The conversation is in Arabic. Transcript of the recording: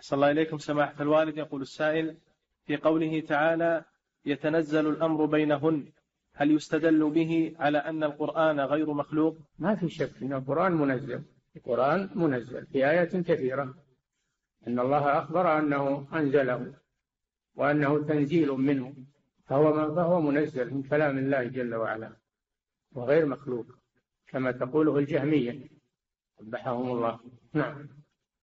أحسن الله إليكم سماحة الوالد. يقول السائل: في قوله تعالى يتنزل الأمر بينهن، هل يستدل به على أن القرآن غير مخلوق؟ ما في شك أن القرآن منزل، القرآن منزل في آيات كثيرة، أن الله أخبر أنه أنزله وأنه تنزيل منه، فهو منزل من كلام الله جل وعلا وغير مخلوق كما تقوله الجهمية قبحهم الله. نعم.